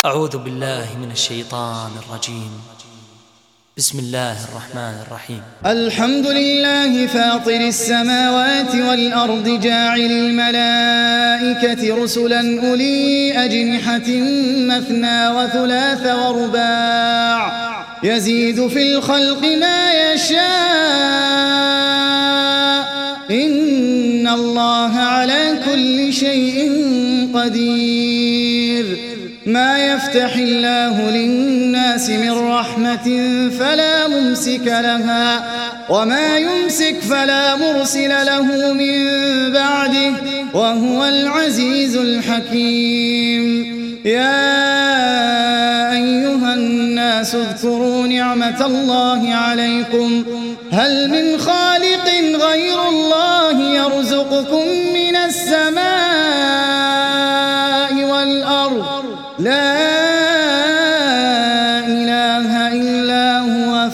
أعوذ بالله من الشيطان الرجيم. بسم الله الرحمن الرحيم. الحمد لله فاطر السماوات والأرض جاعل الملائكة رسلا أولي أجنحة مثنى وثلاث ورباع يزيد في الخلق ما يشاء إن الله على كل شيء قدير. ما يفتح الله للناس من رحمة فلا ممسك لها وما يمسك فلا مرسل له من بعده وهو العزيز الحكيم. يا أيها الناس اذكروا نعمة الله عليكم هل من خالق غير الله يرزقكم من السماء والأرض لا إله إلا هو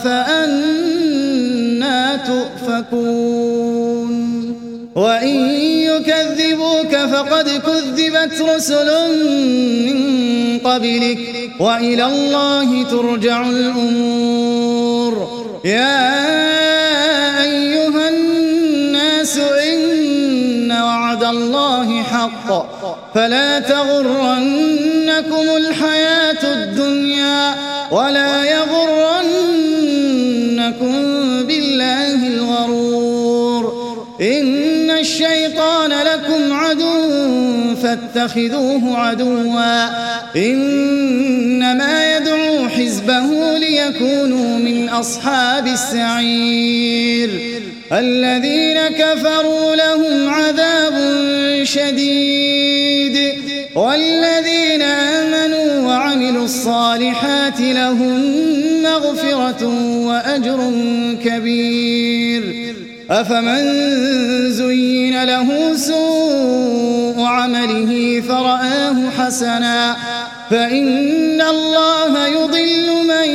فأنى تؤفكون. وإن يكذبوك فقد كذبت رسل من قبلك وإلى الله ترجع الأمور. يا أيها الناس إن وعد الله حق فلا تغرنكم الحياة الدنيا ولا يغرنكم بالله الغرور. إن الشيطان لكم عدو فاتخذوه عدوا إنما يدعو حزبه ليكونوا من أصحاب السعير. الذين كفروا لهم عذاب شديد والذين آمنوا وعملوا الصالحات لهم مغفرة وأجر كبير. أفمن زين له سوء عمله فرآه حسنا فإن الله يضل من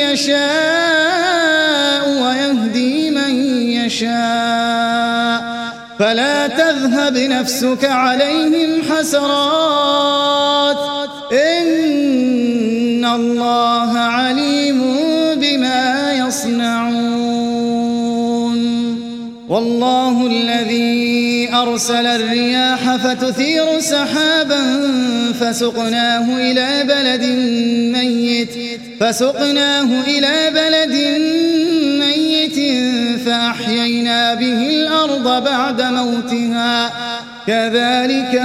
يشاء ويهدي من يشاء فلا تذهب نفسك عليهم حسرات إن الله عليم بما يصنعون. والله الذي أرسل الرياح فتثير سحابا فسقناه إلى بلد ميت فأحيينا به الأرض بعد موتها كذلك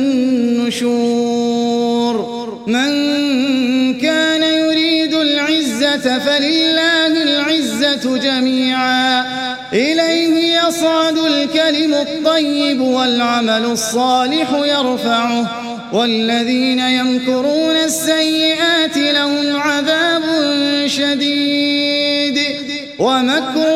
النشور. من كان يريد العزة فلله العزة جميعا إليه يصعد الكلم الطيب والعمل الصالح يرفعه والذين يمكرون السيئات لهم عذاب شديد ومكر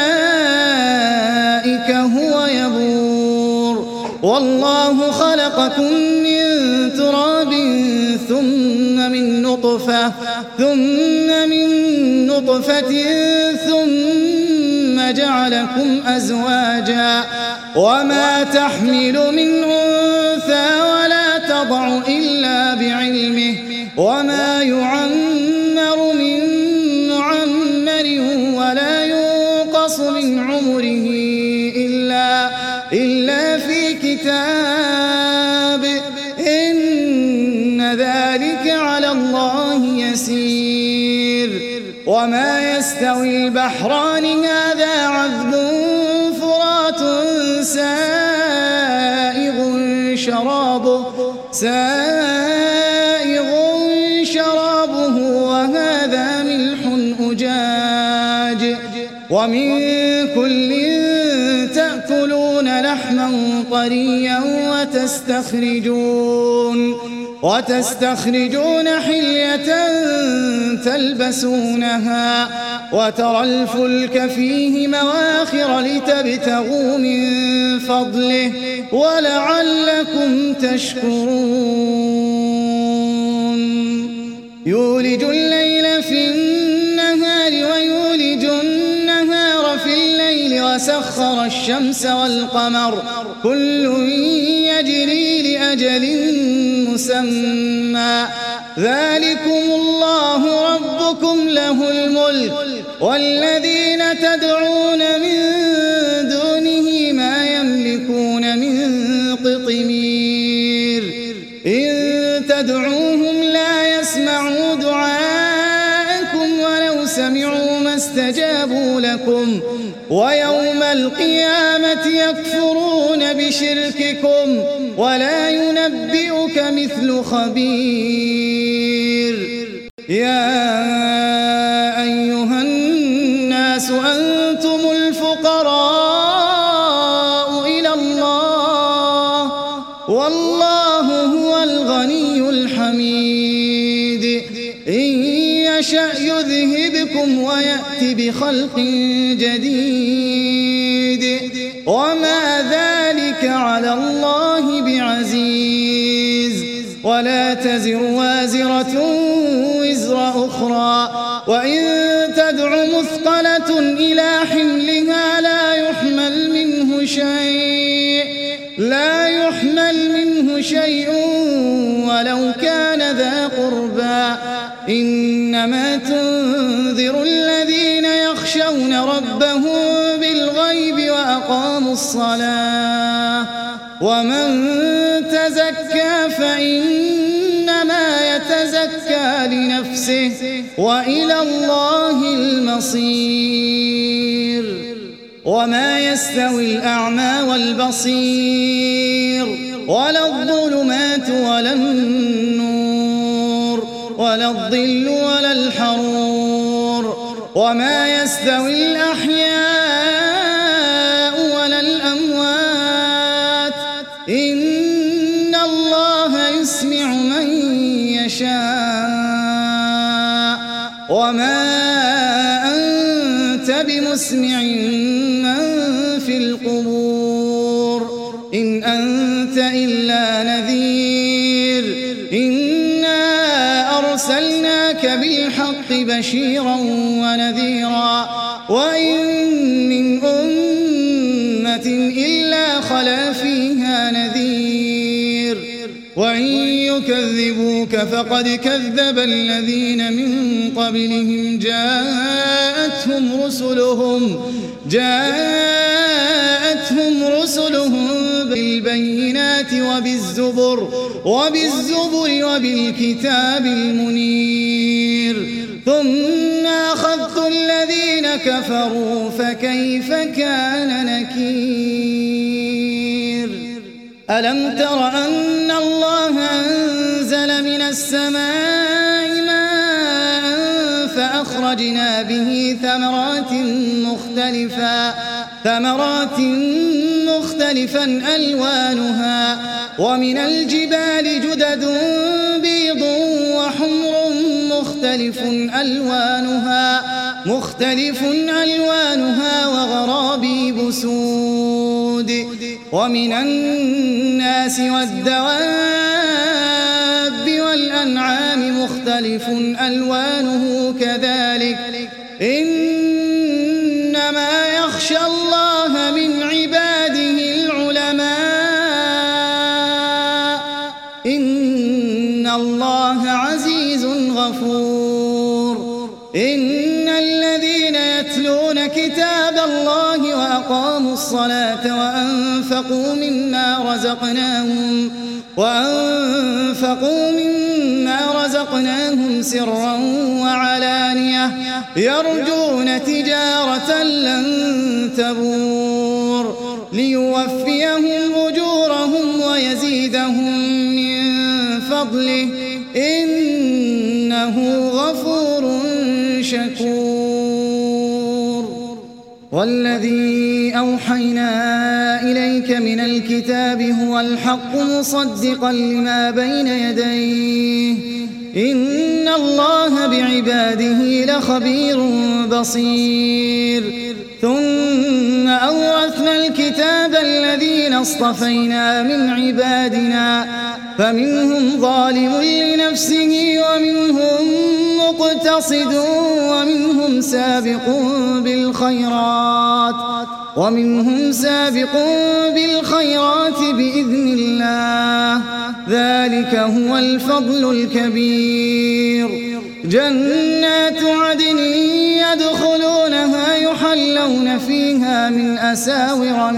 أولئك هو يبور. والله خلقكم من تراب ثم من نطفة ثم جعلكم أزواجا وما تحمل من أنثى ولا تضع إلا بعلمه وما يعمر من معمر ولا ينقص من عمره إلا في كتاب إن ذلك على الله يسير. وما يستوي البحران هذا عذب فرات سائغ شرابه وهذا ملح أجاج ومن كل تأكلون لحما طريا وتستخرجون حلية تلبسونها وترى الفلك فيه مواخر لتبتغوا من فضله ولعلكم تشكرون. يولج الليل في النهار ويولج النهار في الليل وسخر الشمس والقمر كل يجري لأجل مسمى ذلكم الله ربكم له الملك والذين تدعون من دونه ما يملكون من قطمير إن تدعوهم لا يسمعوا دعاءكم ولو سمعوا ما استجابوا لكم ويوم القيامة يكفرون بشرككم ولا ينبئك مثل خبير. يا أيها الناس أنتم الفقراء إلى الله والله هو الغني الحميد إن يشأ يذهبكم ويأتي بخلق جديد وما ذلك على الله بعزيز. ولا تزر وازرة وزر أخرى وإن تدع مثقلة إلى حملها لا يحمل منه شيء ولو كان ذا قربى إنما تنذر الذين يخشون ربهم بالغيب وأقاموا الصلاة ومن تزكى فإنما يتزكى لنفسه وإلى الله المصير. وما يستوي الأعمى والبصير ولا الظلمات ولا النور ولا الظل ولا الحرور وما يستوي الأحياء ولا الأموات إن الله يسمع من يشاء وما أنت بمسمع من في القبور إن أنت إلا نذير إنا أرسلناك بالحق بشيرا ونذيرا وإن من أمة إلا خلا فيها نذير وإن يكذبوك فقد كذب الذين من قبلهم جاءتهم رسلهم بالبينات وبالزبر وبالكتاب المنير ثم أخذت الذين كفروا فكيف كان نكير. ألم تر أن الله أنزل من السماء ماء فأخرجنا به ثمرات مختلفا ألوانها ومن الجبال جدد بيض وحمر مختلف ألوانها وغرابيب سود ومن الناس والدواب والأنعام مختلف ألوانه كذلك إنما يخشى الله من عباده العلماء إن الله عزيز غفور. إن الذين يتلون كتاب الله وأقاموا الصلاة وأنفقوا مما رزقناهم سرا وعلانية يرجون تجارة لن تبور ليوفيهم أجورهم ويزيدهم من فضله إنه غفور شكور. والذي أوحينا إليك من الكتاب هو الحق مصدقا لما بين يديه إن الله بعباده لخبير بصير. ثم أورثنا الكتاب الذين اصطفينا من عبادنا فمنهم ظالم لنفسه ومنهم مقتصد ومنهم سابق بالخيرات بإذن الله ذلك هو الفضل الكبير. جنات عدن يدخلونها يحلون فيها من أساور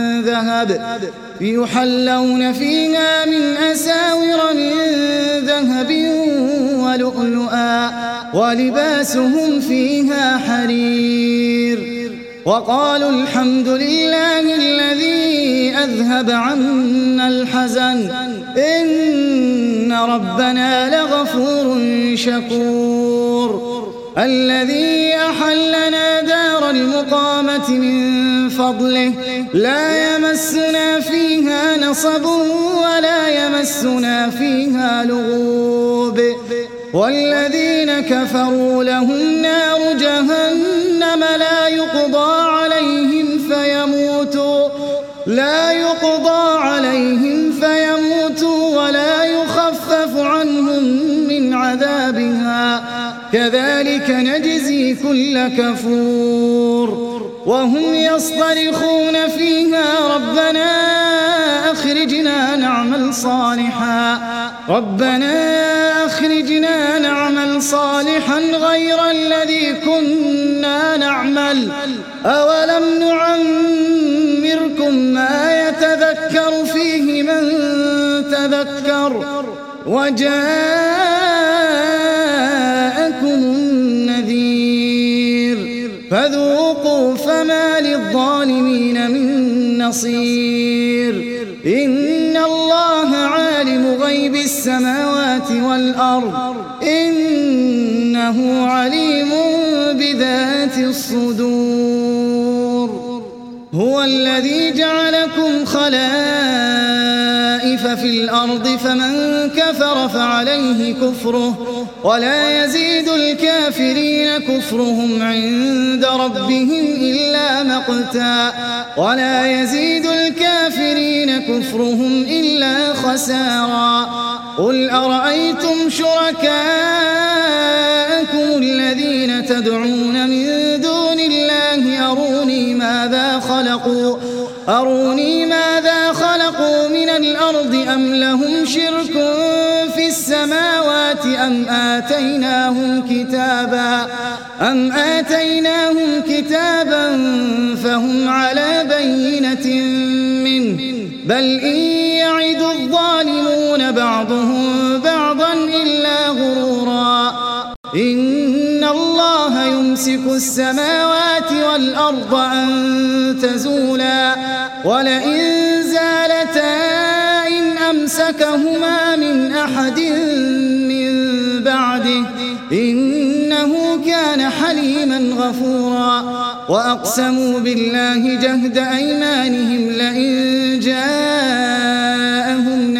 من ذهب ولؤلؤا ولباسهم فيها حرير. وقالوا الحمد لله الذي أذهب عنا الحزن إن ربنا لغفور شكور. الذي أحلنا دار المقامة من فضله لا يمسنا فيها نصب ولا يمسنا فيها لغوب. والذين كفروا لهم نار جهنم لا يقضى عليهم فيموتوا ولا يخفف عنهم من عذابها كذلك نجزي كل كفور. وهم يصطرخون فيها ربنا أخرجنا نعمل صالحا غير الذي كنا نعمل أولم نعمركم ما يتذكر فيه من تذكر وجاءكم النذير فذوقوا فما للظالمين من نصير. إن الله عالم غيب السماوات والأرض إنه عليم بذات الصدور. هو الذي جعلكم خلائف في الأرض فمن كفر فعليه كفره ولا يزيد الكافرين كفرهم عند ربهم إلا مقتا خسارا. قل أرأيتم شركاءكم الذين تدعون من دون الله أروني ماذا خلقوا من الأرض أم لهم شرك في السماوات أم آتيناهم كتابا فهم على بينة منه بل إن يعد الظالمون بعضهم بعضا إلا غرورا. إن الله يمسك السماوات والأرض أن تزولا ولئن زالتا إن أمسكهما من أحد من بعده إنه كان حليما غفورا. وأقسموا بالله جهد أيمانهم لئن جاءهم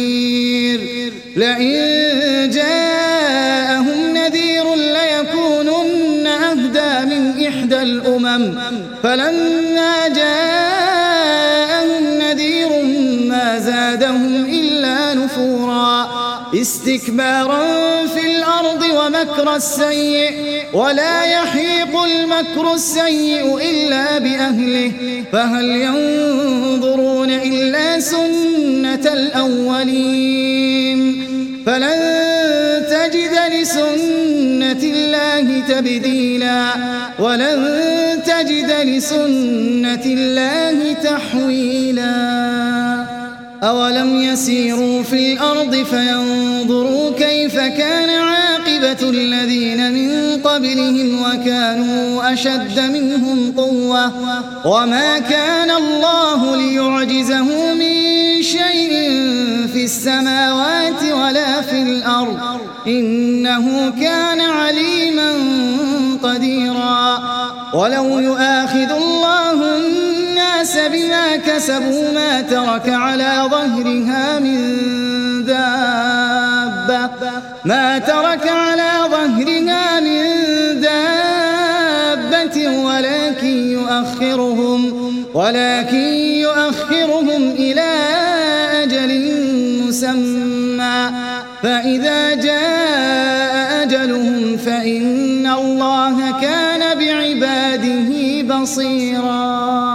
نذير ليكونن أهدى من إحدى الأمم فلما جاءهم نذير ما زادهم إلا نفورا. استكبارا في الأرض ومكر السيء ولا يحيق المكر السيء إلا بأهله فهل ينظرون إلا سنة الأولين فلن تجد لسنة الله تبديلا ولن تجد لسنة الله تحويلا. أولم يسيروا في الأرض فينظروا كيف كان عاقبة الذين من قبلهم وكانوا أشد منهم قوة وما كان الله ليعجزه من شيء في السماوات ولا في الأرض إنه كان عليما قديرا. ولو يؤاخذ الله الناس بما كسبوا ما ترك على ظهرها من دابة ولكن يؤخرهم إلى أجل مسمى فإذا جاء أجلهم فإن الله كان بعباده بصيرا.